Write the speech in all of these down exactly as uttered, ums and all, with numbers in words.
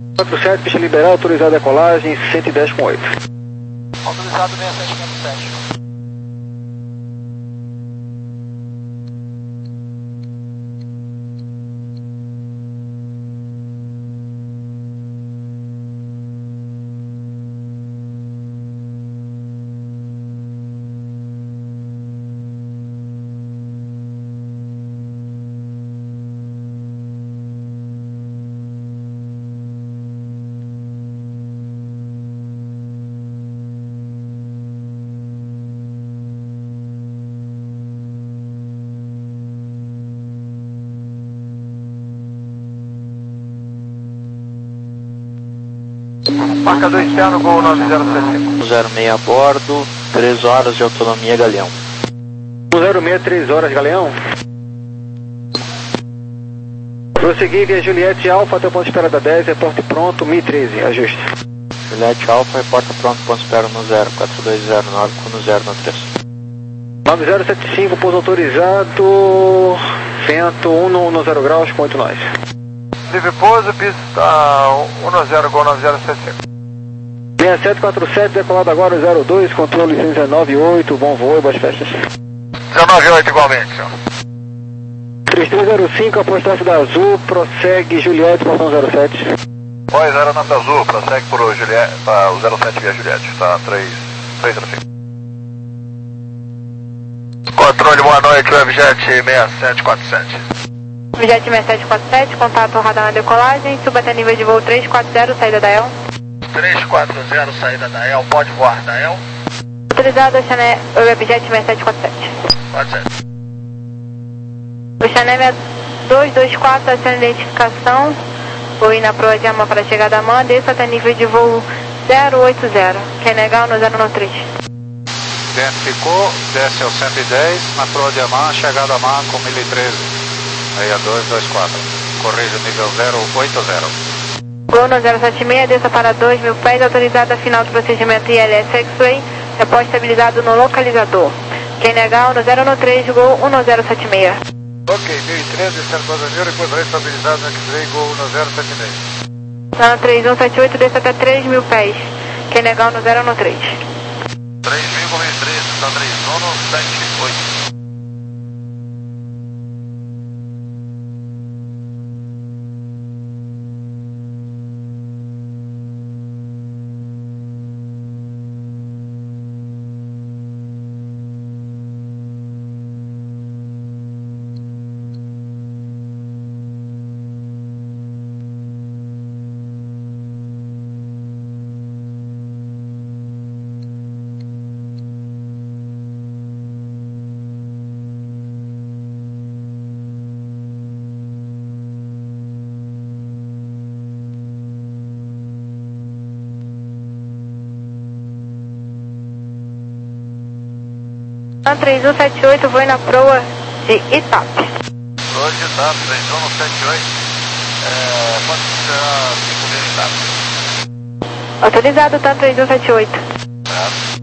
quatro sete, pista liberal, autorizado a decolagem, cento e dez com oito. Autorizado sessenta e sete quatro sete. Marcador externo, Gol nove zero sete cinco. zero seis a bordo, três horas de autonomia, Galeão. zero seis, três horas, Galeão. Prosseguir via Juliette Alfa até o ponto de espera da dez, reporte pronto, M I treze, ajuste. Juliette Alfa, reporta pronto, ponto de espera no zero, quatro dois zero nove, com no zero no três. nove zero sete cinco, pouso autorizado, vento um no zero graus com oito nós. Livre pouso, pista um zero, Gol nove zero sete cinco. seis sete quatro sete, decolado agora zero dois, controle dezenove oito, bom voo e boas festas. dezenove oito igualmente, senhor. três três zero cinco, apostasse da Azul, prossegue Juliette, portão zero sete. Oi, zero nove da Azul, prossegue por o Juliette, tá, o zero sete via Juliette, tá, três zero cinco. Controle, boa noite, Webjet seis sete quatro sete. Webjet seis sete quatro sete, contato radar na decolagem, suba até nível de voo três quatro zero, saída da E L. três quatro zero, saída da E L, pode voar da E L. Autorizado o Chané, o Webjet seis sete quatro sete. Pode ser. O Chané dois dois quatro, aciona identificação, vou ir na proa de AMAN para chegada a AMAN, desça até nível de voo zero oito zero, quer negar no zero três. Identificou, desce ao cento e dez, na proa de AMAN, chegada a AMAN com mil e treze. Aí a dois dois quatro, corrige o nível zero oito zero. Gol no zero sete seis, desça para dois mil pés, autorizada final do procedimento I L S X-Ray, repórter estabilizado no localizador. Quem negar no zero três, Gol um zero sete seis. Ok, mil e treze, descendo para o e depois estabilizado no X-Ray, Gol um zero sete seis. zero três um sete oito, desça até três mil pés. Quem negar no zero três. três mil com mil e treze, está três um sete oito. três um sete oito, vou na proa de Itap. Proa de Itap, três um sete oito, é, pode ser cinco mil Itap. Autorizado, tá três um sete oito. Certo.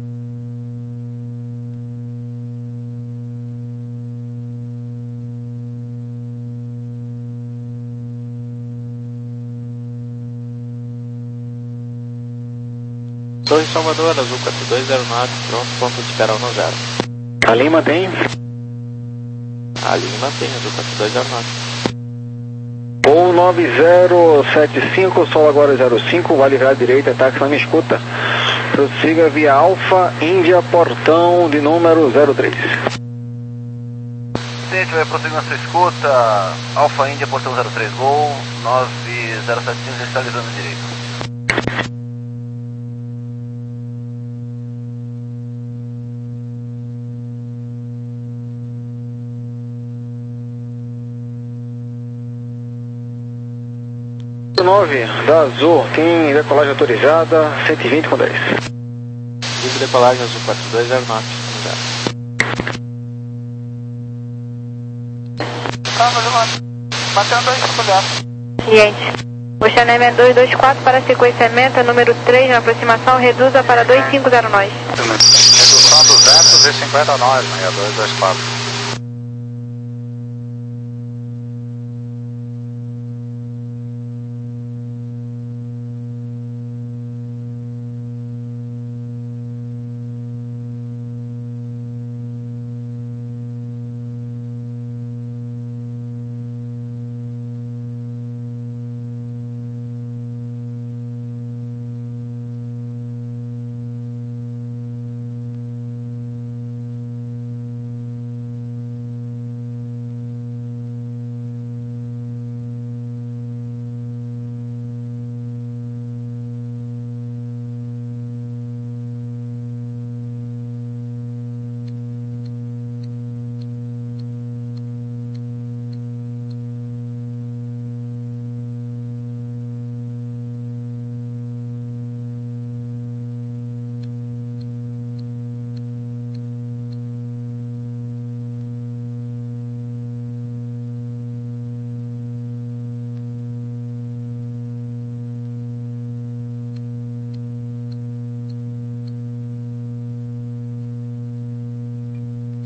Torre Salvador, Azul quatro dois zero nove, pronto, ponto de espera no zero. A Lima tem? A Lima tem, Azul quatro dois zero nove. Gol nove zero sete cinco, sol agora zero cinco, vai livrar à direita, táxi não me escuta. Prossiga via Alfa, Índia, portão de número zero três. Gente, vai prosseguir na sua escuta, Alfa Índia, portão zero três, Gol nove zero sete cinco, está livrando à direita. nove da Azul, tem decolagem autorizada, cento e vinte com dez. Livre decolagem Azul quatro dois zero nove, no zero. Batendo dois, cuidado. Gente, o Chanem é dois dois quatro para sequenciamento, número três na aproximação, reduza para dois cinco zero nós. Redução duzentos e cinquenta nós, né? dois dois quatro.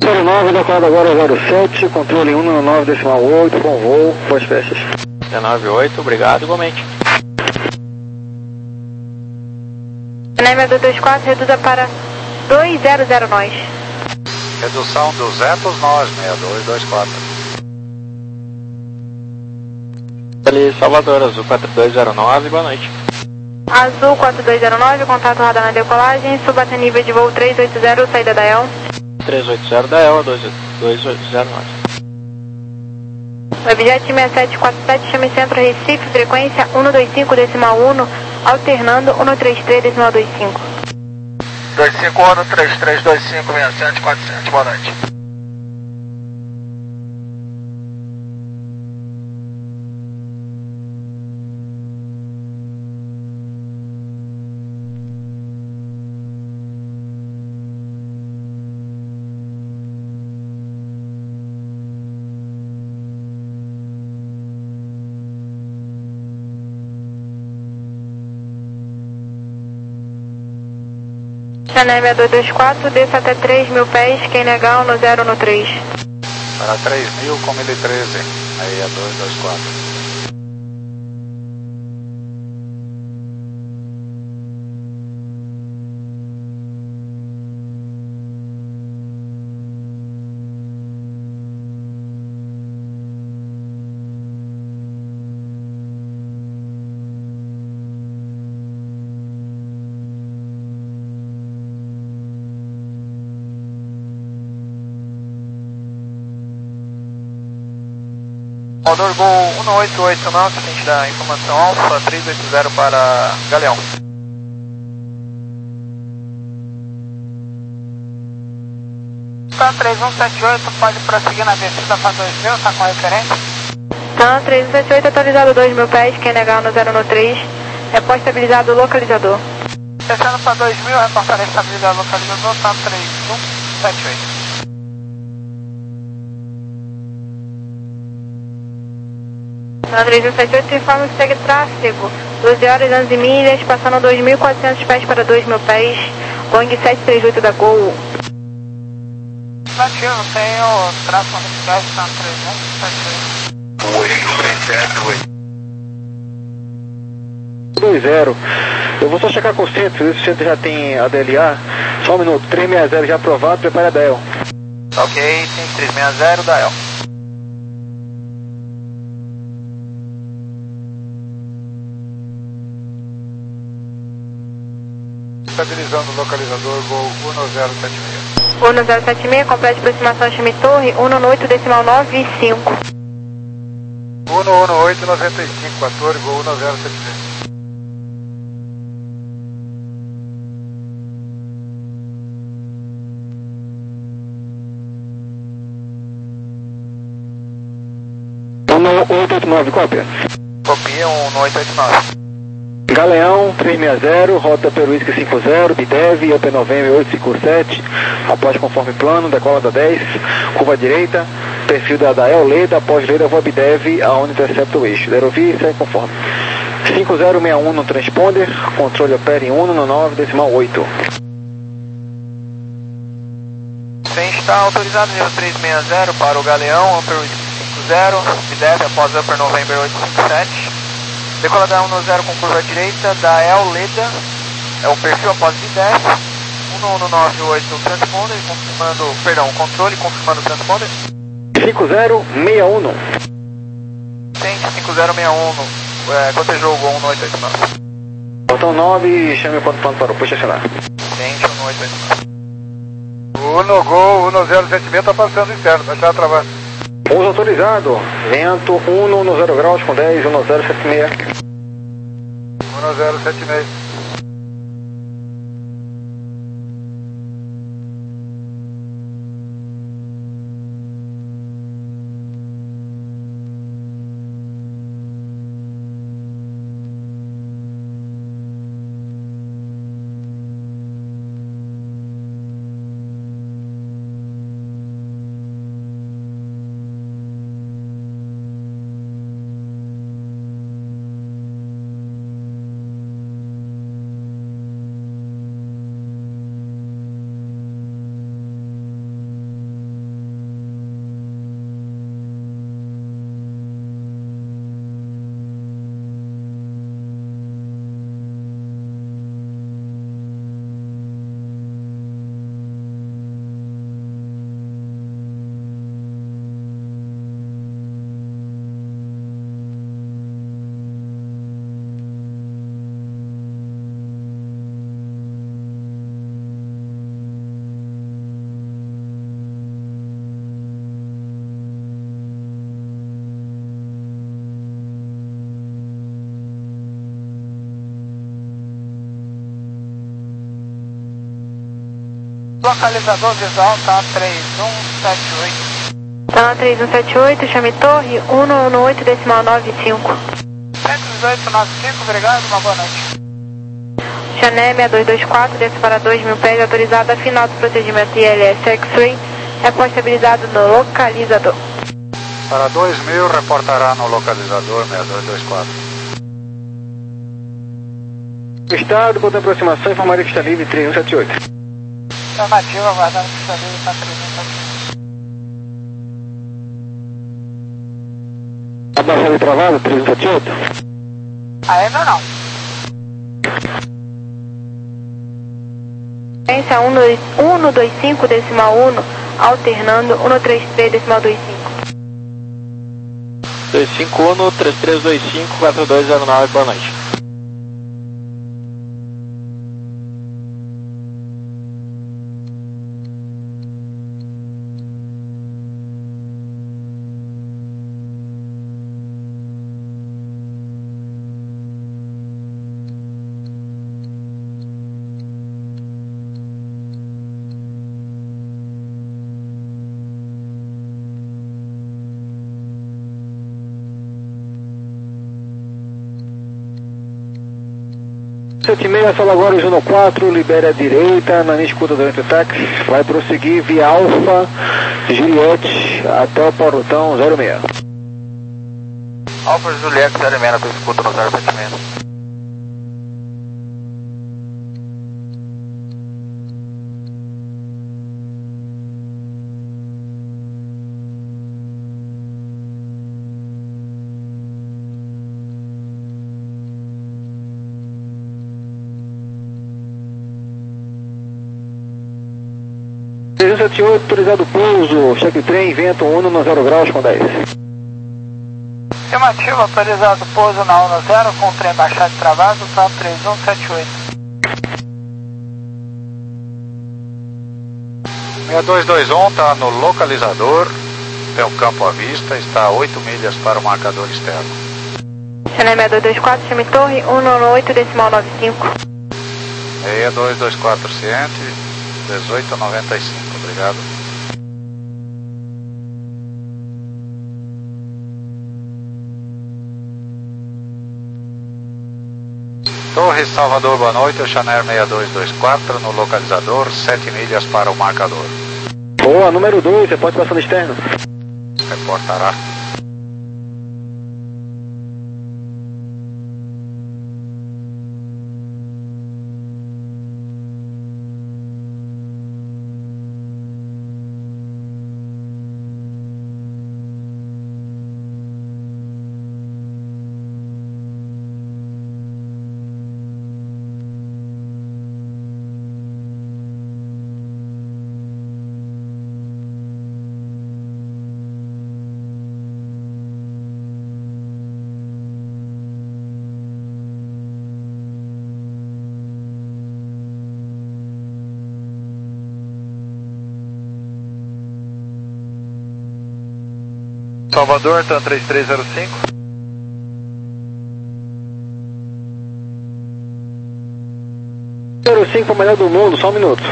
zero nove, decolado agora zero sete, controle um no nove decimal oito, bom voo, boas festas. dezenove oito, obrigado, igualmente. Canaima dois dois quatro, reduza para dois zero zero nós. Redução duzentos nós, seis dois dois quatro. Ali, Salvador, Azul quatro dois zero nove, boa noite. Azul quatro dois zero nove, contato radar na decolagem, suba até nível de voo três oito zero, saída da E L. três oito zero da E L, dois oito zero nove. Webjet seis sete quatro sete, chame centro Recife, frequência um dois cinco decimal um, alternando um três três decimal dois cinco. dois cinco um três três dois cinco seis sete quatro sete, boa noite. Canaima dois dois quatro, desça até três mil pés, quem legal no zero no três. Para três mil com mil e treze, aí é dois dois quatro. Motor Gol um oito oito nove, frente da informação Alfa três oito zero para Galeão. Tá três um sete oito, pode prosseguir na descida para dois mil, tá com referência? Tá, três um sete oito, atualizado dois mil pés, quem legal no zero no três, repórter estabilizado localizador. Descendo para dois mil, reportar estabilidade localizador, tá três um sete oito. Na três um sete oito, informa que segue tráfego, doze horas e onze milhas, passando dois mil e quatrocentos pés para dois mil pés, Boeing sete três oito da Gol. Nativo, tenho tráfego no gás, tá três um sete oito. dois zero, eu vou só checar com o centro, ver se o centro já tem a D L A, só um minuto, três seis zero já aprovado, prepara a D L. Ok, tem três seis zero da E L. Estabilizando o localizador Gol um zero sete seis. um zero sete seis, complete aproximação chame torre, um oito decimal nove e cinco. um oito nove cinco, a torre Gol um zero sete seis. um oito oito nove, cópia. Copia um oito oito nove. Galeão três seis zero, rota Peruísca cinco zero, Bidev, O P Novembro oito cinco sete, após conforme plano, decola da dez, curva direita, perfil da Dael Leda, após Leda, voa Bidev, aonde intercepta o eixo. Aerovia e segue conforme. cinco zero seis um no transponder, controle opera em um no nove decimal oito. Sim, está autorizado nível três seis zero para o Galeão, Upper cinco zero, Bidev após Upper November oito cinco sete. Decola da um no zero com curva direita, da E L Leda, é o perfil após Bidev, um um nove oito transponder, confirmando, perdão, controle, confirmando o transponder. cinco zero seis um. Sim, cinco zero seis um, é, cotejou o Gol um oito oito nove. Botão nove, chame o ponto plano para o puxa acionar. Sim, um oito oito nove. O no Gol um zero sete seis está passando interno, vai estar travando. Pouso autorizado, vento um no zero graus com dez, um zero sete seis. um zero sete seis. Localizador visual, tá três um sete oito. Tá três um sete oito, chame torre um um oito decimal nove cinco. cento e dezoito nove cinco, obrigado, uma boa noite. Chané seis dois dois quatro, desce para dois mil pés, autorizado a final do procedimento I L S X-Ray, reporte habilitado no localizador. Para dois mil, reportará no localizador seis dois dois quatro. Estado, ponto de aproximação, informaria que está livre três um sete oito. Afirmativa, aguardando que está livre para três um sete oito. Abaixado e travado, três um sete oito. Ainda não. Frequência um dois cinco decimal um, alternando um três três decimal dois cinco. dois cinco um, três três dois cinco, quatro dois zero nove, boa noite. sete seis, sala agora, Juno quatro, libere a direita, na minha escuta durante o táxi, vai prosseguir via Alfa, Juliette, até o portão zero seis. Alfa Juliette zero seis, tu escuta no zero sete seis. três um sete oito, autorizado pouso, cheque trem, vento um no zero graus com dez. Afirmativa, autorizado pouso na um zero, com trem baixado e travado, tá três um sete oito. seis dois dois um está no localizador, tem o campo à vista, está a oito milhas para o marcador externo. Chané seis dois dois quatro, chame torre um um oito decimal nove cinco. seis dois dois quatro ciente, dezoito noventa e cinco, obrigado. Torre Salvador, boa noite, o Chanel seis dois dois quatro no localizador, sete milhas para o marcador. Boa, número dois, você pode passar no externo. Reportará. Salvador, tá três três zero cinco. zero cinco, o melhor do mundo, só um minuto.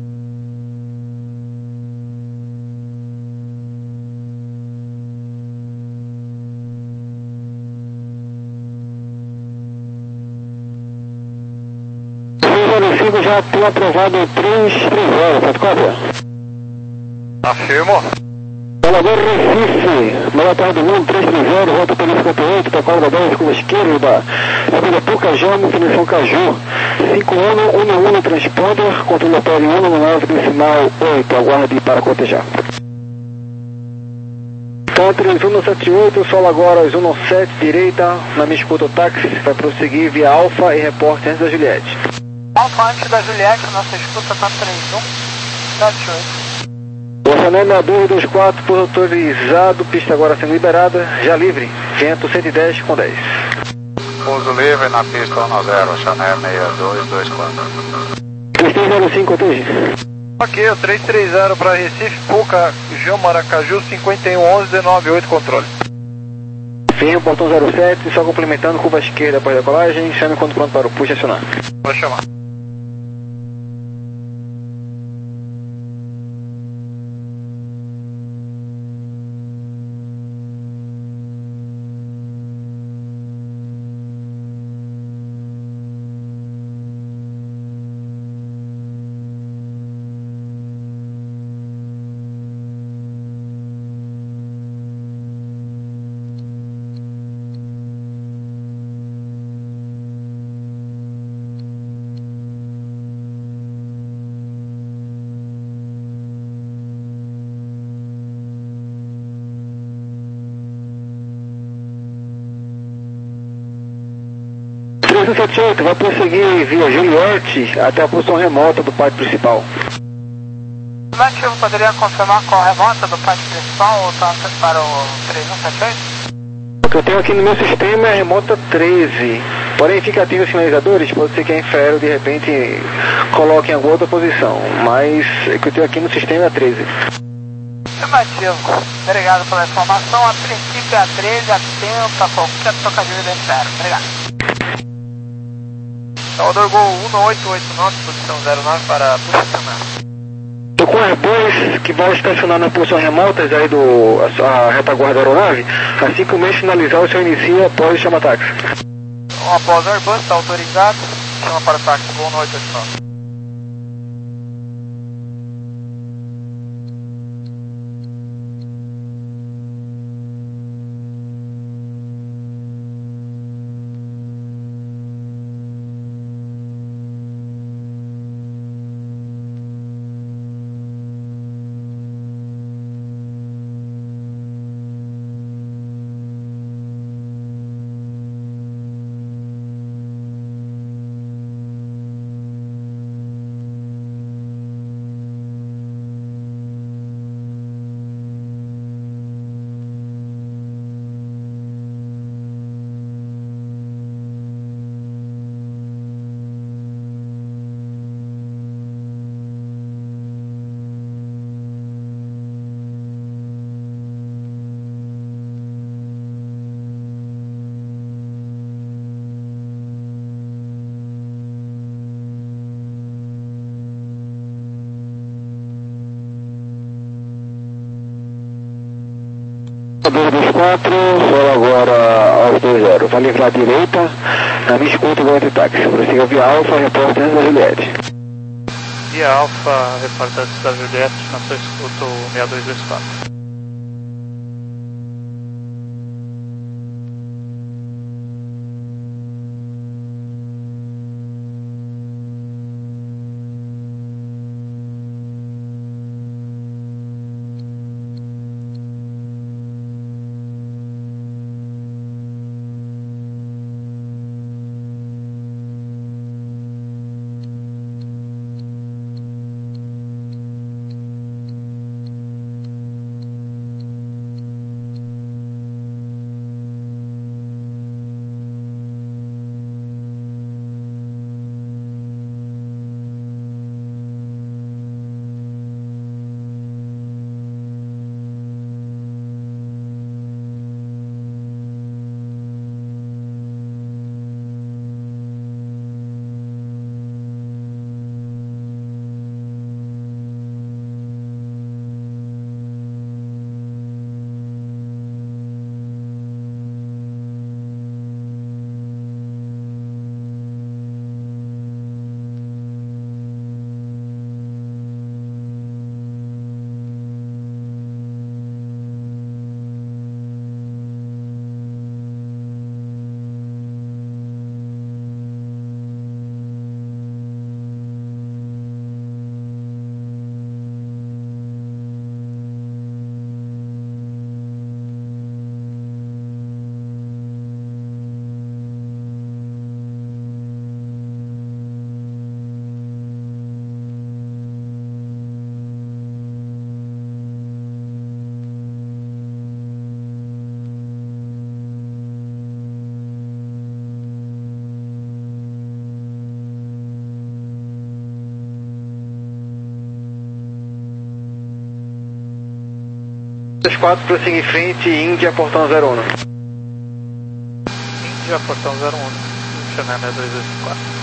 zero cinco já tem aprovado três três zero, pode cópia? Afirmo. Salvador Recife, melhor terra do mundo, três três zero, volta pelo cinquenta e oito, tocada da dez, curva esquerda, Avenida Pucajá, definição Caju, cinco um, um um, transponder, controle aéreo um no nove, decimal oito, aguarde para cotejar. Então, três um sete oito, solo agora, um sete, direita, na minha escuta o táxi, vai prosseguir via Alfa e reporte antes da Juliette. Alfa antes da Juliette, nossa escuta tá três um sete oito. O Chanel seis dois dois quatro, por autorizado, pista agora sendo liberada, já livre, vento cento e dez com dez. Pouso livre na pista um zero, Chanel seis dois dois quatro. três três zero cinco, T G. Ok, o três três zero para Recife, Puca, João Maracaju, cinquenta e um onze, dezenove oito, controle. Firme, portão zero sete, só complementando, curva esquerda após a decolagem, chame quando pronto para o push acionar. Vou chamar. um sete oito, vai prosseguir via Juliette até a posição remota do pátio principal. Nativo, poderia confirmar qual remota do pátio principal ou tá para o três um sete oito? O que eu tenho aqui no meu sistema é a remota treze. Porém, fica atento aos sinalizadores, pode ser que a Infraero de repente coloque em alguma outra posição. Mas o que eu tenho aqui no sistema é a treze. Afirmativo. Obrigado pela informação. A princípio é a treze, atento a qualquer trocadilho da Infraero. Obrigado. Salvador Gol um oito oito nove, posição zero nove para posicionar. Estou com Airbus que vai estacionar na posição remota aí do a, a retaguarda da aeronave. Assim que o mês finalizar, o senhor inicia após o chama-táxi. Então, após o Airbus, está autorizado. Chama para o táxi Gol um oito oito nove. dois dois quatro, só agora aos dois zero. Vai livrar a direita, na minha escuta do anti-táxi. Prossiga via Alfa, repórter antes da Juliette. Via Alfa, repórter antes da Juliette, na sua escuta o seis dois dois quatro. dois quatro, prossiga em frente, Índia, portão zero um. Índia, portão zero um, Chanel seis dois dois quatro.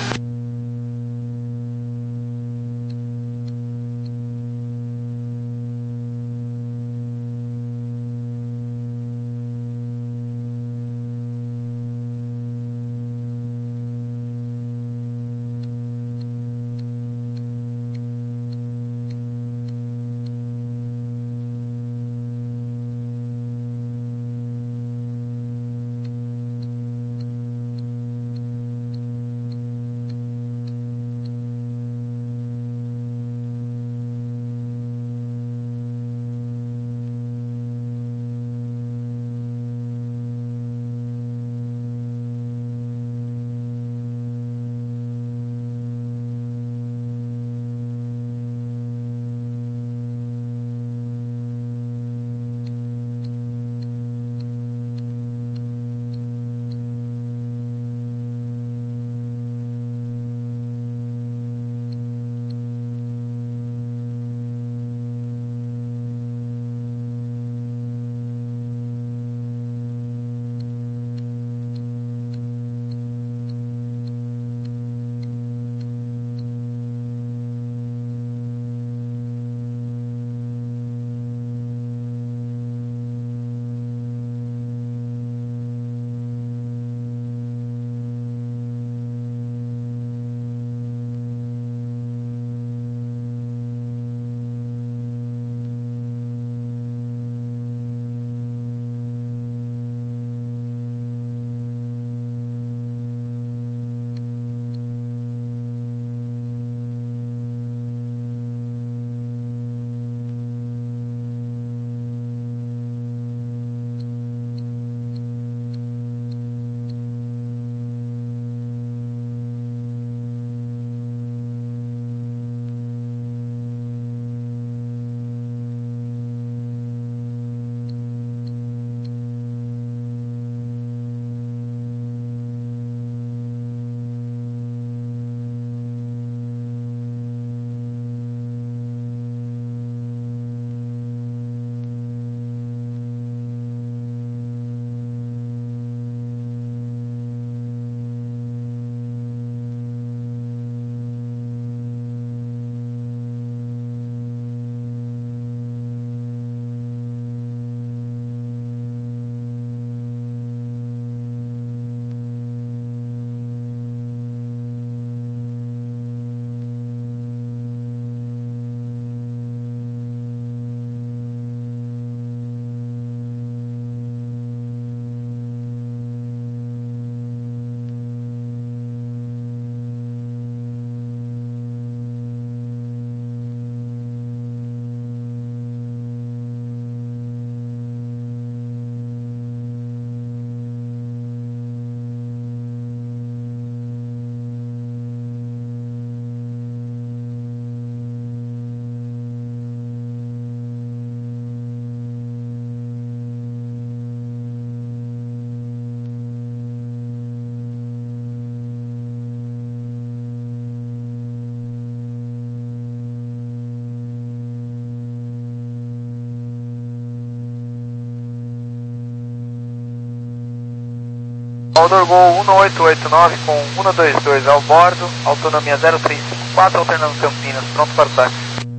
Motor Gol um oito oito nove com um dois dois ao bordo, autonomia zero três cinco quatro, alternando Campinas, pronto para o táxi.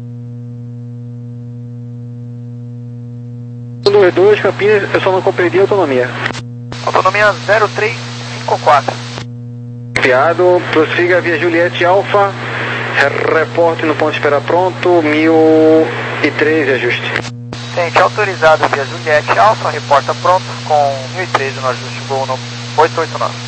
um dois dois, Campinas, eu só não compreendi a autonomia. Autonomia zero três cinco quatro. Enviado, prossiga via Juliette Alfa, reporte no ponto de espera pronto, mil e treze, ajuste. Gente, autorizado via Juliette Alfa, reporta pronto com mil e treze no ajuste Gol no oito oito nove.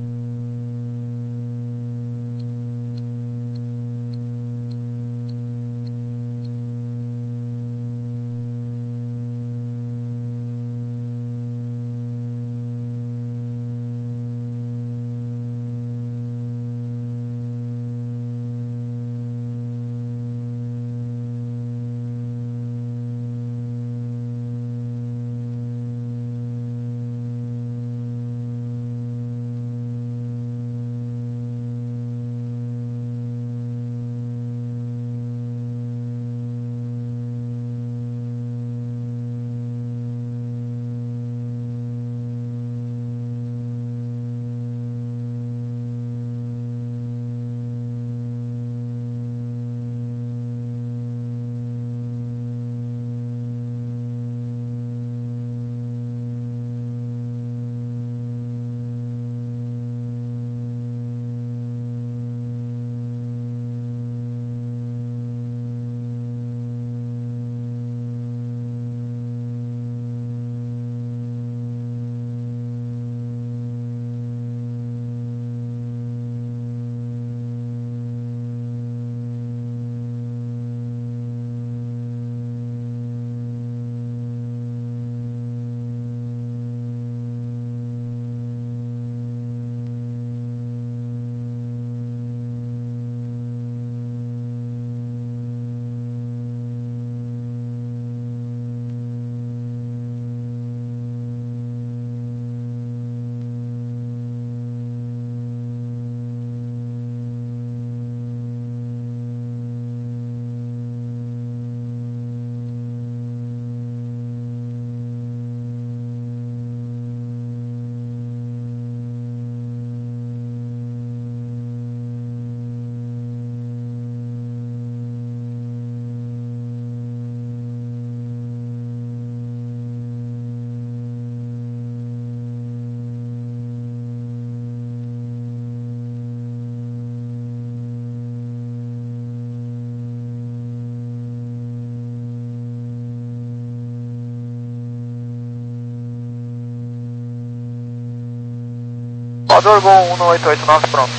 Motor Gol um oito oito nove pronto.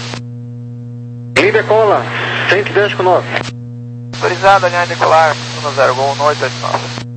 Linha decola, cento e dez com nove. Autorizado, alinhar e decolar, um zero Gol um oito oito nove.